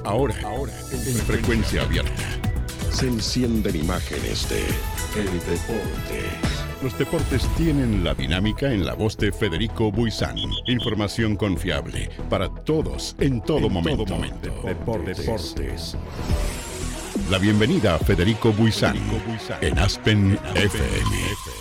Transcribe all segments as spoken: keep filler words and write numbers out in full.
Ahora, ahora, en frecuencia abierta. Se encienden imágenes de el deporte. Los deportes tienen la dinámica en la voz de Federico Buizán. Información confiable para todos, en todo en momento. Todo momento. Deportes. Deportes. La bienvenida a Federico Buizán en Aspen F M.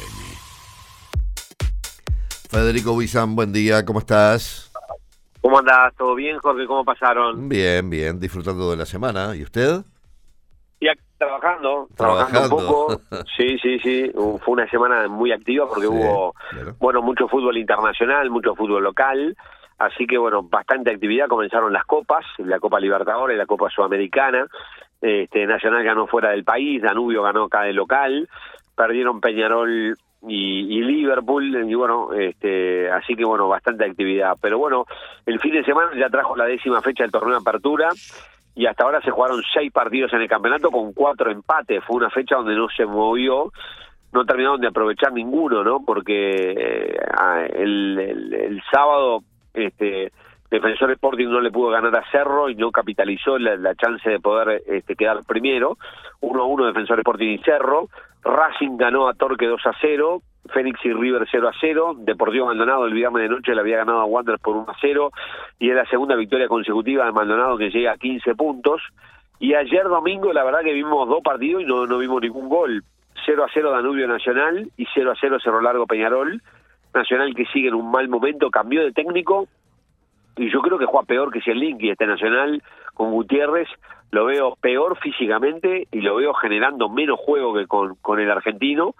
Federico Buizán, buen día, ¿cómo estás? ¿Cómo andás? ¿Todo bien, Jorge? ¿Cómo pasaron? Bien, bien, disfrutando de la semana. ¿Y usted? Y aquí trabajando, trabajando, trabajando un poco. Sí, sí, sí. Fue una semana muy activa porque sí, hubo, claro. bueno, mucho fútbol internacional, mucho fútbol local. Así que, bueno, bastante actividad. Comenzaron las copas, la Copa Libertadores, la Copa Sudamericana. Este, Nacional ganó fuera del país, Danubio ganó acá de local. Perdieron Peñarol y, y Liverpool, y bueno, este, así que bueno, bastante actividad. Pero bueno, el fin de semana ya trajo la décima fecha del torneo de apertura, y hasta ahora se jugaron seis partidos en el campeonato con cuatro empates. Fue una fecha donde no se movió, no terminaron de aprovechar ninguno, ¿no? Porque eh, el, el, el sábado este Defensor Sporting no le pudo ganar a Cerro y no capitalizó la, la chance de poder este, quedar primero. uno a uno Defensor Sporting y Cerro. Racing ganó a Torque dos a cero. Fénix y River cero a cero. Deportivo Maldonado el viernes de noche le había ganado a Wanderers por uno a cero. Y es la segunda victoria consecutiva de Maldonado, que llega a quince puntos. Y ayer domingo la verdad que vimos dos partidos y no, no vimos ningún gol. cero a cero Danubio Nacional y cero a cero Cerro Largo Peñarol. Nacional, que sigue en un mal momento, cambió de técnico. Y yo creo que juega peor que si el Linky este Nacional con Gutiérrez. Lo veo peor físicamente y lo veo generando menos juego que con, con el argentino.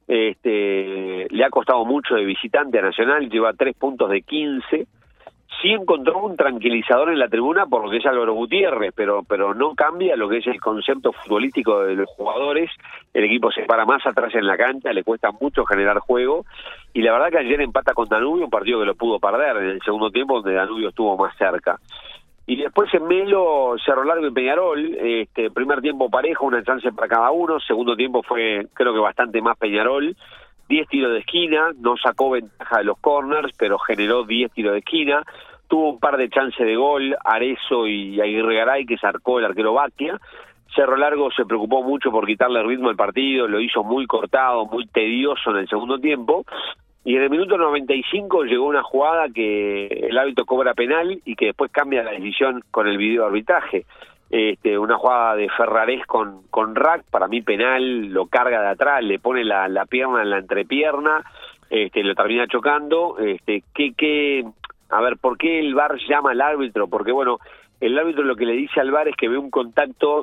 Este, le ha costado mucho de visitante a Nacional, lleva tres puntos de quince. Sí encontró un tranquilizador en la tribuna por lo que es Álvaro Gutiérrez, pero pero no cambia lo que es el concepto futbolístico de los jugadores. El equipo se para más atrás en la cancha, le cuesta mucho generar juego, y la verdad que ayer empata con Danubio, un partido que lo pudo perder en el segundo tiempo, donde Danubio estuvo más cerca. Y después en Melo, Cerro Largo y Peñarol, este primer tiempo parejo, una chance para cada uno. Segundo tiempo fue, creo que bastante más Peñarol. diez tiros de esquina, no sacó ventaja de los corners, pero generó diez tiros de esquina. Tuvo un par de chances de gol, Arezzo y Aguirre Garay, que sacó el arquero Baquia. Cerro Largo se preocupó mucho por quitarle el ritmo al partido, lo hizo muy cortado, muy tedioso en el segundo tiempo. Y en el minuto noventa y cinco llegó una jugada que el árbitro cobra penal y que después cambia la decisión con el video arbitraje. Este, una jugada de Ferrarés con, con Rack, para mí penal, lo carga de atrás, le pone la, la pierna en la entrepierna, este, lo termina chocando. Este, ¿qué, qué, a ver, ¿por qué el V A R llama al árbitro? Porque bueno, el árbitro lo que le dice al V A R es que ve un contacto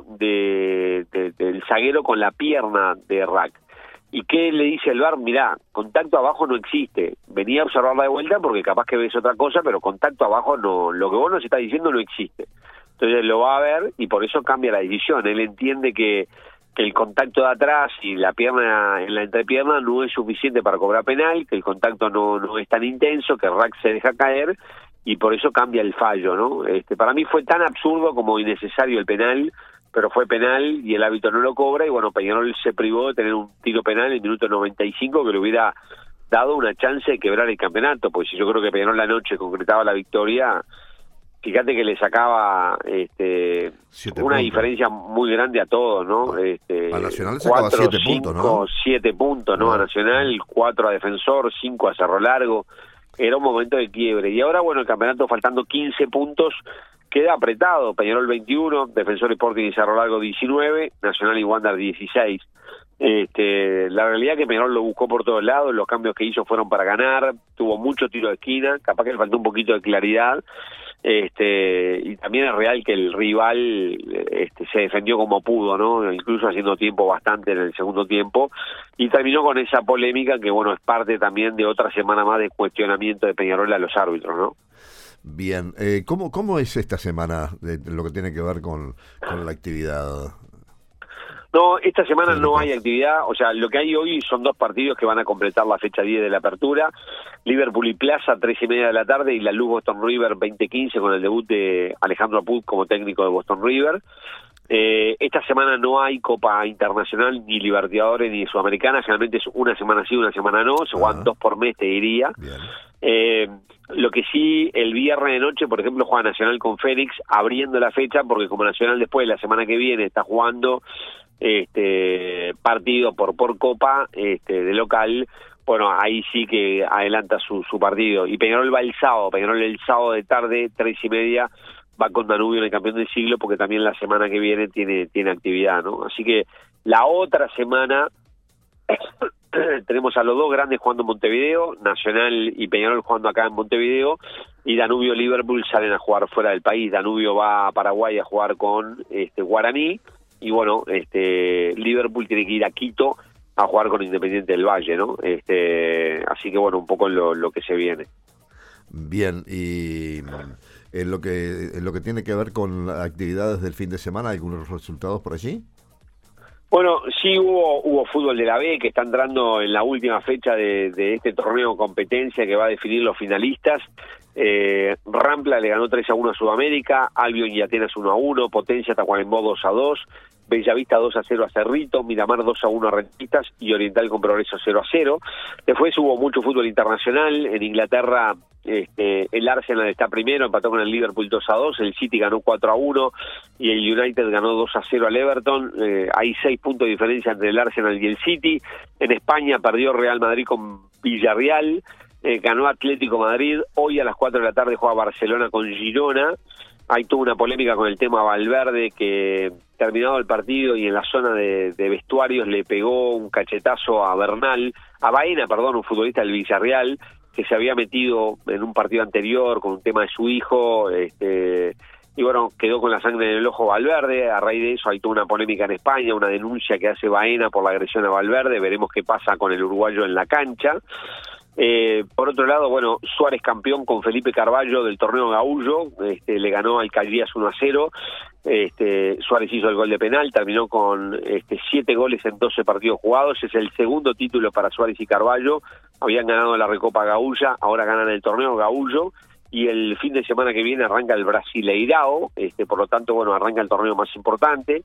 de, de, del zaguero con la pierna de Rack. ¿Y qué le dice el V A R? Mirá, contacto abajo no existe. Venía a observarla de vuelta porque capaz que ves otra cosa, pero contacto abajo no, lo que vos nos estás diciendo no existe. Entonces lo va a ver y por eso cambia la decisión. Él entiende que, que el contacto de atrás y la pierna en la entrepierna no es suficiente para cobrar penal, que el contacto no, no es tan intenso, que Rack se deja caer y por eso cambia el fallo, ¿no? Este, para mí fue tan absurdo como innecesario el penal, pero fue penal y el árbitro no lo cobra, y bueno, Peñarol se privó de tener un tiro penal en el minuto noventa y cinco que le hubiera dado una chance de quebrar el campeonato, pues si yo creo que Peñarol la noche concretaba la victoria, fíjate que le sacaba este una puntos. Diferencia muy grande a todos, ¿no? Este, a Nacional le sacaba cuatro, siete cinco, puntos, ¿no? siete puntos, ¿no? A Nacional, cuatro a Defensor, cinco a Cerro Largo. Era un momento de quiebre. Y ahora, bueno, el campeonato faltando quince puntos, queda apretado. Peñarol veintiuno, Defensor Sporting y Cerro Largo diecinueve, Nacional y Wander dieciséis. Este, la realidad es que Peñarol lo buscó por todos lados, los cambios que hizo fueron para ganar, tuvo mucho tiro de esquina, capaz que le faltó un poquito de claridad. Este, y también es real que el rival este, se defendió como pudo, ¿no? Incluso haciendo tiempo bastante en el segundo tiempo, y terminó con esa polémica que, bueno, es parte también de otra semana más de cuestionamiento de Peñarol a los árbitros, ¿no? Bien, eh, ¿cómo, ¿cómo es esta semana de, de lo que tiene que ver con, con la actividad? No, esta semana no hay actividad, o sea, lo que hay hoy son dos partidos que van a completar la fecha diez de la apertura, Liverpool y Plaza, tres y media de la tarde, y la Luz Boston River veinte quince con el debut de Alejandro Apud como técnico de Boston River. Eh, esta semana no hay Copa Internacional, ni Libertadores, ni Sudamericana. Generalmente es una semana sí, una semana no. Se juegan dos por mes, te diría. Eh, lo que sí, el viernes de noche, por ejemplo, juega Nacional con Fénix, abriendo la fecha, porque como Nacional después, la semana que viene, está jugando este partido por por Copa este de local. Bueno, ahí sí que adelanta su, su partido. Y Peñarol va el sábado. Peñarol el sábado de tarde, tres y media, va con Danubio en el campeón del siglo, porque también la semana que viene tiene tiene actividad, ¿no? Así que la otra semana tenemos a los dos grandes jugando en Montevideo, Nacional y Peñarol jugando acá en Montevideo, y Danubio Liverpool salen a jugar fuera del país. Danubio va a Paraguay a jugar con este Guaraní, y bueno, este Liverpool tiene que ir a Quito a jugar con Independiente del Valle, ¿no? Este, así que bueno, un poco lo, lo que se viene. Bien, y en lo que en lo que tiene que ver con actividades del fin de semana, ¿algunos resultados por allí? Bueno, sí hubo hubo fútbol de la B, que está entrando en la última fecha de, de este torneo competencia que va a definir los finalistas. Eh, Rampla le ganó tres a uno a Sudamérica, Albion y Atenas uno a uno, Potencia Tacuarembó dos a dos, Bellavista dos a cero a Cerrito, Miramar dos a uno a Rentistas y Oriental con Progreso cero a cero. Después hubo mucho fútbol internacional. En Inglaterra este, el Arsenal está primero, empató con el Liverpool dos a dos, el City ganó cuatro a uno y el United ganó dos a cero al Everton. Eh, hay seis puntos de diferencia entre el Arsenal y el City. En España perdió Real Madrid con Villarreal, eh, ganó Atlético Madrid. Hoy a las cuatro de la tarde juega Barcelona con Girona. Hay toda una polémica con el tema Valverde, que terminado el partido y en la zona de, de vestuarios le pegó un cachetazo a Bernal, a Baena, perdón, un futbolista del Villarreal, que se había metido en un partido anterior con un tema de su hijo, este, y bueno, quedó con la sangre en el ojo Valverde. A raíz de eso hay toda una polémica en España, una denuncia que hace Baena por la agresión a Valverde. Veremos qué pasa con el uruguayo en la cancha. Eh, por otro lado, bueno, Suárez campeón con Felipe Carballo del torneo Gaullo, este, le ganó al Caglias uno a cero, este, Suárez hizo el gol de penal, terminó con este, siete goles en doce partidos jugados, es el segundo título para Suárez y Carballo. Habían ganado la Recopa Gaúlla, ahora ganan el torneo Gaullo, y el fin de semana que viene arranca el Brasileirao, este, por lo tanto, bueno, arranca el torneo más importante.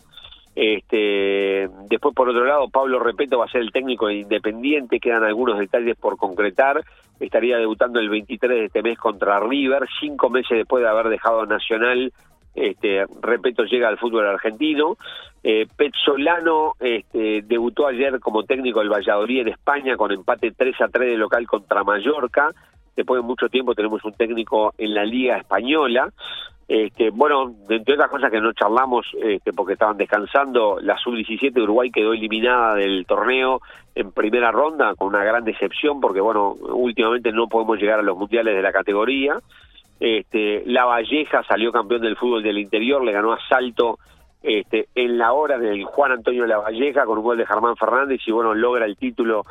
Este, después por otro lado Pablo Repeto va a ser el técnico de Independiente, quedan algunos detalles por concretar. Estaría debutando el veintitrés de este mes contra River, cinco meses después de haber dejado Nacional. Este, Repeto llega al fútbol argentino. eh, Pezzolano este, debutó ayer como técnico del Valladolid en España con empate tres a tres de local contra Mallorca. Después de mucho tiempo tenemos un técnico en la Liga Española. Este, bueno, entre otras cosas que no charlamos este, porque estaban descansando, la sub diecisiete de Uruguay quedó eliminada del torneo en primera ronda con una gran decepción, porque bueno, últimamente no podemos llegar a los mundiales de la categoría. Este, La Valleja salió campeón del fútbol del interior, le ganó a Salto este, en la hora del Juan Antonio La Valleja con un gol de Germán Fernández, y bueno, logra el título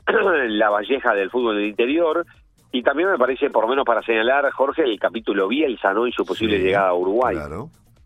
La Valleja del fútbol del interior. Y también me parece, por lo menos para señalar, Jorge, el capítulo Bielsa, ¿no? Y su posible sí, llegada a Uruguay. Claro.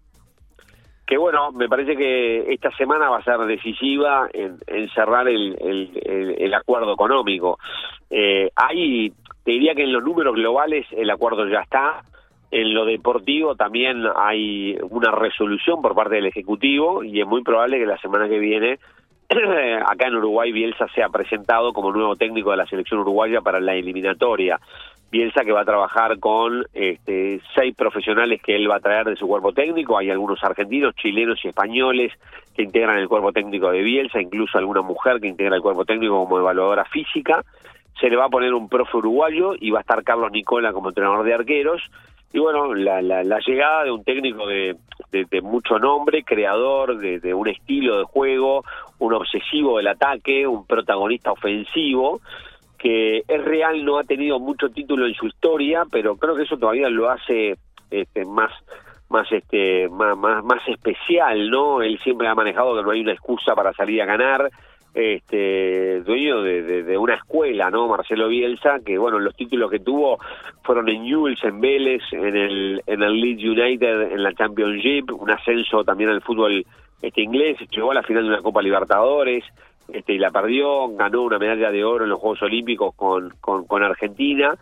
Que bueno, me parece que esta semana va a ser decisiva en, en cerrar el, el, el, el acuerdo económico. Eh, hay, te diría que en los números globales el acuerdo ya está. En lo deportivo también hay una resolución por parte del Ejecutivo, y es muy probable que la semana que viene acá en Uruguay Bielsa sea presentado como nuevo técnico de la selección uruguaya para la eliminatoria. Bielsa que va a trabajar con este, seis profesionales que él va a traer de su cuerpo técnico. Hay algunos argentinos, chilenos y españoles que integran el cuerpo técnico de Bielsa, incluso alguna mujer que integra el cuerpo técnico como evaluadora física. Se le va a poner un profe uruguayo y va a estar Carlos Nicola como entrenador de arqueros. Y bueno, la, la, la llegada de un técnico de, de, de mucho nombre, creador de, de un estilo de juego, un obsesivo del ataque, un protagonista ofensivo, que es real, no ha tenido mucho título en su historia, pero creo que eso todavía lo hace este, más más este más, más más especial, ¿no? Él siempre ha manejado que no hay una excusa para salir a ganar. Este dueño de, de, de una escuela, ¿no? Marcelo Bielsa, que bueno, los títulos que tuvo fueron en Newell's, en Vélez, en el en el Leeds United, en la Championship, un ascenso también al fútbol este inglés, llegó a la final de una Copa Libertadores, este y la perdió, ganó una medalla de oro en los Juegos Olímpicos con con, con Argentina.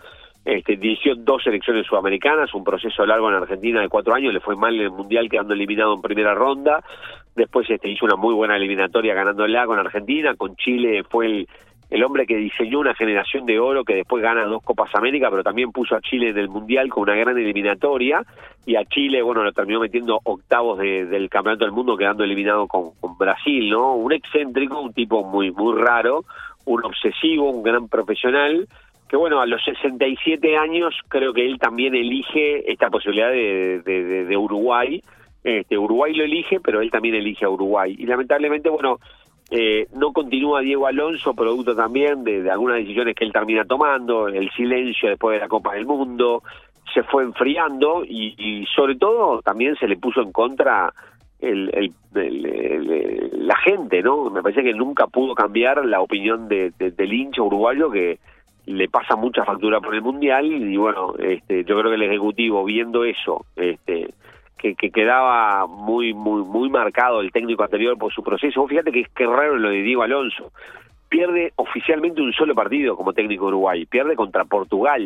Este, dirigió dos selecciones sudamericanas, un proceso largo en Argentina de cuatro años, le fue mal en el Mundial quedando eliminado en primera ronda, después este, hizo una muy buena eliminatoria ganándola con Argentina, con Chile fue el, el hombre que diseñó una generación de oro que después gana dos Copas América, pero también puso a Chile en el Mundial con una gran eliminatoria, y a Chile, bueno, lo terminó metiendo octavos de, del Campeonato del Mundo quedando eliminado con, con Brasil, ¿no? Un excéntrico, un tipo muy, muy raro, un obsesivo, un gran profesional, que bueno, a los sesenta y siete años creo que él también elige esta posibilidad de, de, de, de Uruguay. Este, Uruguay lo elige, pero él también elige a Uruguay. Y lamentablemente, bueno, eh, no continúa Diego Alonso, producto también de, de algunas decisiones que él termina tomando, el silencio después de la Copa del Mundo, se fue enfriando y, y sobre todo también se le puso en contra el, el, el, el, el, la gente, ¿no? Me parece que nunca pudo cambiar la opinión de, de, del hincha uruguayo que le pasa mucha factura por el Mundial y bueno, este, yo creo que el Ejecutivo viendo eso, este, que, que quedaba muy muy muy marcado el técnico anterior por su proceso. Vos fíjate que es que raro lo de Diego Alonso, pierde oficialmente un solo partido como técnico de Uruguay, pierde contra Portugal,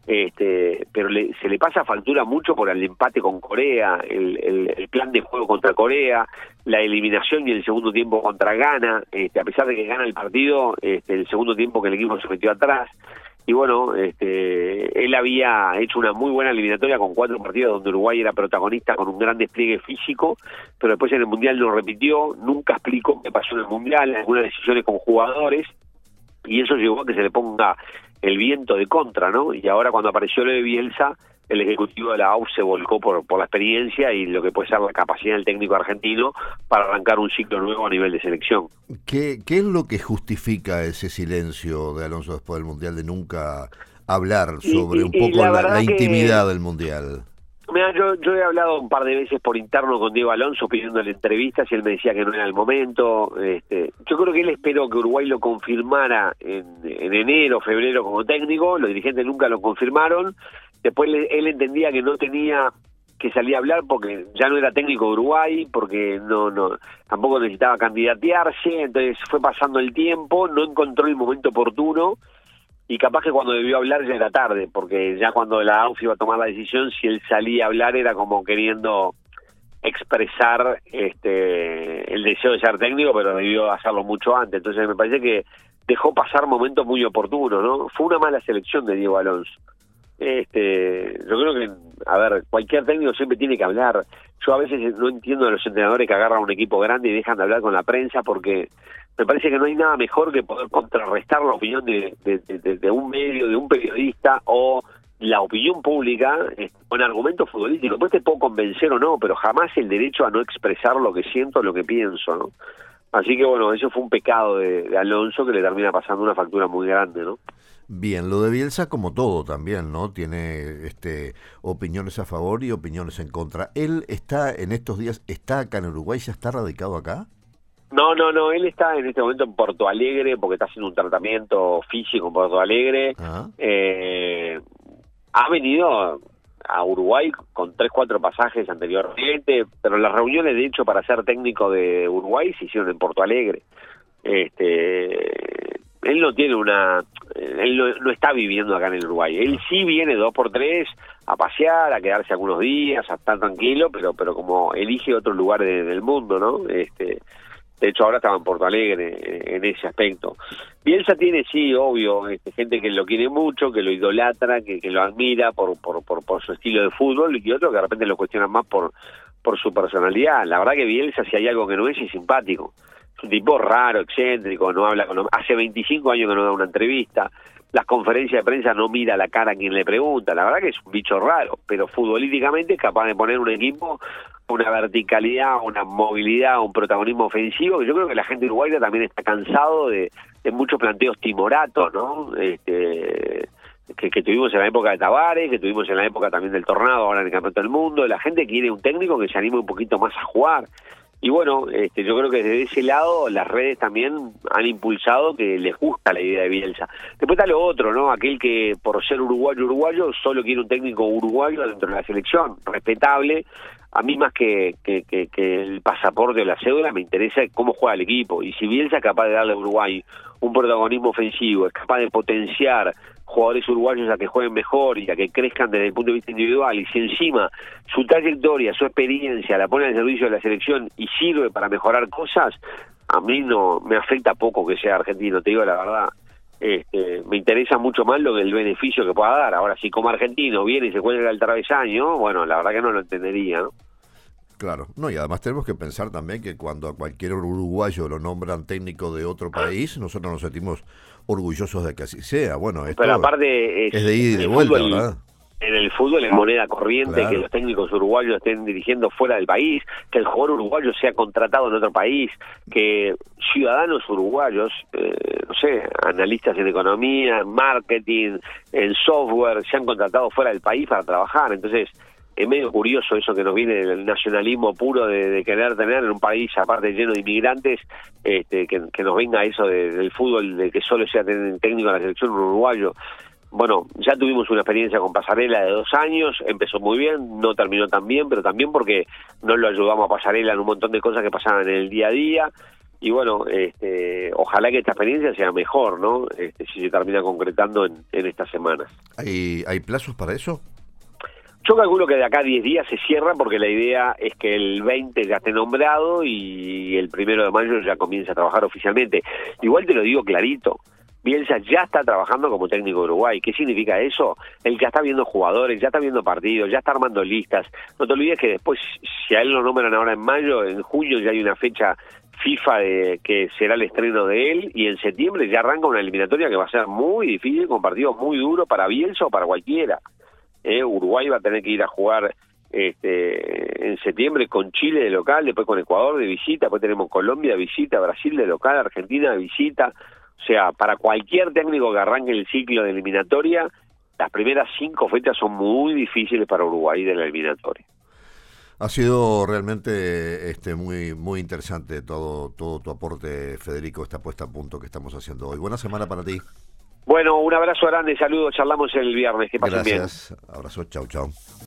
este, pero le, se le pasa factura mucho por el empate con Corea, el, el, el plan de juego contra Corea, la eliminación y el segundo tiempo contra Ghana, este, a pesar de que gana el partido, este, el segundo tiempo que el equipo se metió atrás, y bueno, este, él había hecho una muy buena eliminatoria con cuatro partidos donde Uruguay era protagonista con un gran despliegue físico, pero después en el Mundial lo repitió, nunca explicó qué pasó en el Mundial, algunas decisiones con jugadores, y eso llevó a que se le ponga el viento de contra, ¿no? Y ahora cuando apareció lo de Bielsa, el ejecutivo de la A U F se volcó por, por la experiencia y lo que puede ser la capacidad del técnico argentino para arrancar un ciclo nuevo a nivel de selección. ¿Qué, qué es lo que justifica ese silencio de Alonso después del Mundial de nunca hablar sobre y, y, un poco la, la, la intimidad que, del Mundial? Mira, yo, yo he hablado un par de veces por interno con Diego Alonso pidiéndole entrevistas y él me decía que no era el momento. Este, yo creo que él esperó que Uruguay lo confirmara en, en enero, febrero como técnico, los dirigentes nunca lo confirmaron. Después le, él entendía que no tenía que salir a hablar porque ya no era técnico de Uruguay, porque no no tampoco necesitaba candidatearse, entonces fue pasando el tiempo, no encontró el momento oportuno y capaz que cuando debió hablar ya era tarde, porque ya cuando la A U F iba a tomar la decisión, si él salía a hablar era como queriendo expresar este el deseo de ser técnico, pero debió hacerlo mucho antes. Entonces me parece que dejó pasar momentos muy oportunos, ¿no? Fue una mala selección de Diego Alonso. Este, yo creo que, a ver, cualquier técnico siempre tiene que hablar. Yo a veces no entiendo a los entrenadores que agarran un equipo grande y dejan de hablar con la prensa, porque me parece que no hay nada mejor que poder contrarrestar la opinión de, de, de, de un medio, de un periodista o la opinión pública eh, con argumentos futbolísticos. Después te puedo convencer o no, pero jamás el derecho a no expresar lo que siento, lo que pienso, ¿no? Así que bueno, eso fue un pecado de, de Alonso que le termina pasando una factura muy grande, ¿no? Bien, lo de Bielsa como todo también, ¿no? Tiene este opiniones a favor y opiniones en contra. ¿Él está en estos días, está acá en Uruguay, ya está radicado acá? No, no, no, él está en este momento en Porto Alegre porque está haciendo un tratamiento físico en Porto Alegre. Eh, ha venido a Uruguay con tres, cuatro pasajes anteriormente, pero las reuniones de hecho para ser técnico de Uruguay se hicieron en Porto Alegre. Este, él no tiene una, él no, no está viviendo acá en el Uruguay. Él sí viene dos por tres a pasear, a quedarse algunos días, a estar tranquilo, pero pero como elige otro lugar de, del mundo, ¿no? Este, de hecho ahora estaba en Porto Alegre en ese aspecto. Bielsa tiene, sí, obvio, este, gente que lo quiere mucho, que lo idolatra, que, que lo admira por, por por por su estilo de fútbol, y otros que de repente lo cuestionan más por por su personalidad. La verdad que Bielsa, si hay algo que no es, es simpático. Es un tipo raro, excéntrico, no habla con... Hace veinticinco años que no da una entrevista, las conferencias de prensa no mira la cara a quien le pregunta, la verdad que es un bicho raro, pero futbolísticamente es capaz de poner un equipo, una verticalidad, una movilidad, un protagonismo ofensivo, que yo creo que la gente uruguaya también está cansado de, de muchos planteos timoratos, ¿no? Este... Que, que tuvimos en la época de Tavares, que tuvimos en la época también del Tornado, ahora en el Campeonato del Mundo. La gente quiere un técnico que se anime un poquito más a jugar. Y bueno, este, yo creo que desde ese lado las redes también han impulsado que les gusta la idea de Bielsa. Después está lo otro, ¿no? Aquel que por ser uruguayo uruguayo solo quiere un técnico uruguayo dentro de la selección, respetable. A mí más que, que, que, que el pasaporte o la cédula me interesa cómo juega el equipo. Y si Bielsa es capaz de darle a Uruguay un protagonismo ofensivo, es capaz de potenciar jugadores uruguayos a que jueguen mejor y a que crezcan desde el punto de vista individual, y si encima su trayectoria, su experiencia la pone al servicio de la selección y sirve para mejorar cosas, a mí no me afecta poco que sea argentino, te digo la verdad. Este, me interesa mucho más lo del beneficio que pueda dar. Ahora, si como argentino viene y se cuelga el travesaño, bueno, la verdad que no lo entendería, ¿no? Claro, no, y además tenemos que pensar también que cuando a cualquier uruguayo lo nombran técnico de otro país, nosotros nos sentimos orgullosos de que así sea. Bueno, esto pero aparte es, es de ida y de vuelta, fútbol, ¿verdad? En el fútbol es moneda corriente, claro, que los técnicos uruguayos estén dirigiendo fuera del país, que el jugador uruguayo sea contratado en otro país, que ciudadanos uruguayos, eh, no sé, analistas en economía, en marketing, en software, sean contratados fuera del país para trabajar. Entonces, es medio curioso eso que nos viene del nacionalismo puro de, de querer tener en un país aparte lleno de inmigrantes, este, que, que nos venga eso de, del fútbol, de que solo sea técnico de la selección uruguayo. Bueno, ya tuvimos una experiencia con Pasarela de dos años, empezó muy bien, no terminó tan bien, pero también porque no lo ayudamos a Pasarela en un montón de cosas que pasaban en el día a día. Y bueno, este, ojalá que esta experiencia sea mejor, ¿no? Este, si se termina concretando en, en estas semanas. ¿Hay, ¿Hay plazos para eso? Yo calculo que de acá a diez días se cierra, porque la idea es que el veinte ya esté nombrado y el primero de mayo ya comience a trabajar oficialmente. Igual te lo digo clarito, Bielsa ya está trabajando como técnico de Uruguay. ¿Qué significa eso? Él ya está viendo jugadores, ya está viendo partidos, ya está armando listas. No te olvides que después, si a él lo nombran ahora en mayo, en junio ya hay una fecha FIFA de que será el estreno de él, y en septiembre ya arranca una eliminatoria que va a ser muy difícil, con partidos muy duros para Bielsa o para cualquiera. Eh, Uruguay va a tener que ir a jugar este, en septiembre con Chile de local, después con Ecuador de visita, después tenemos Colombia de visita, Brasil de local, Argentina de visita. O sea, para cualquier técnico que arranque el ciclo de eliminatoria, las primeras cinco fechas son muy difíciles para Uruguay de la eliminatoria. Ha sido realmente este muy muy interesante todo todo tu aporte, Federico, esta puesta a punto que estamos haciendo hoy. Buena semana para ti. Bueno, un abrazo grande, saludos, charlamos el viernes, que pasen bien. Gracias, abrazo, chau, chau.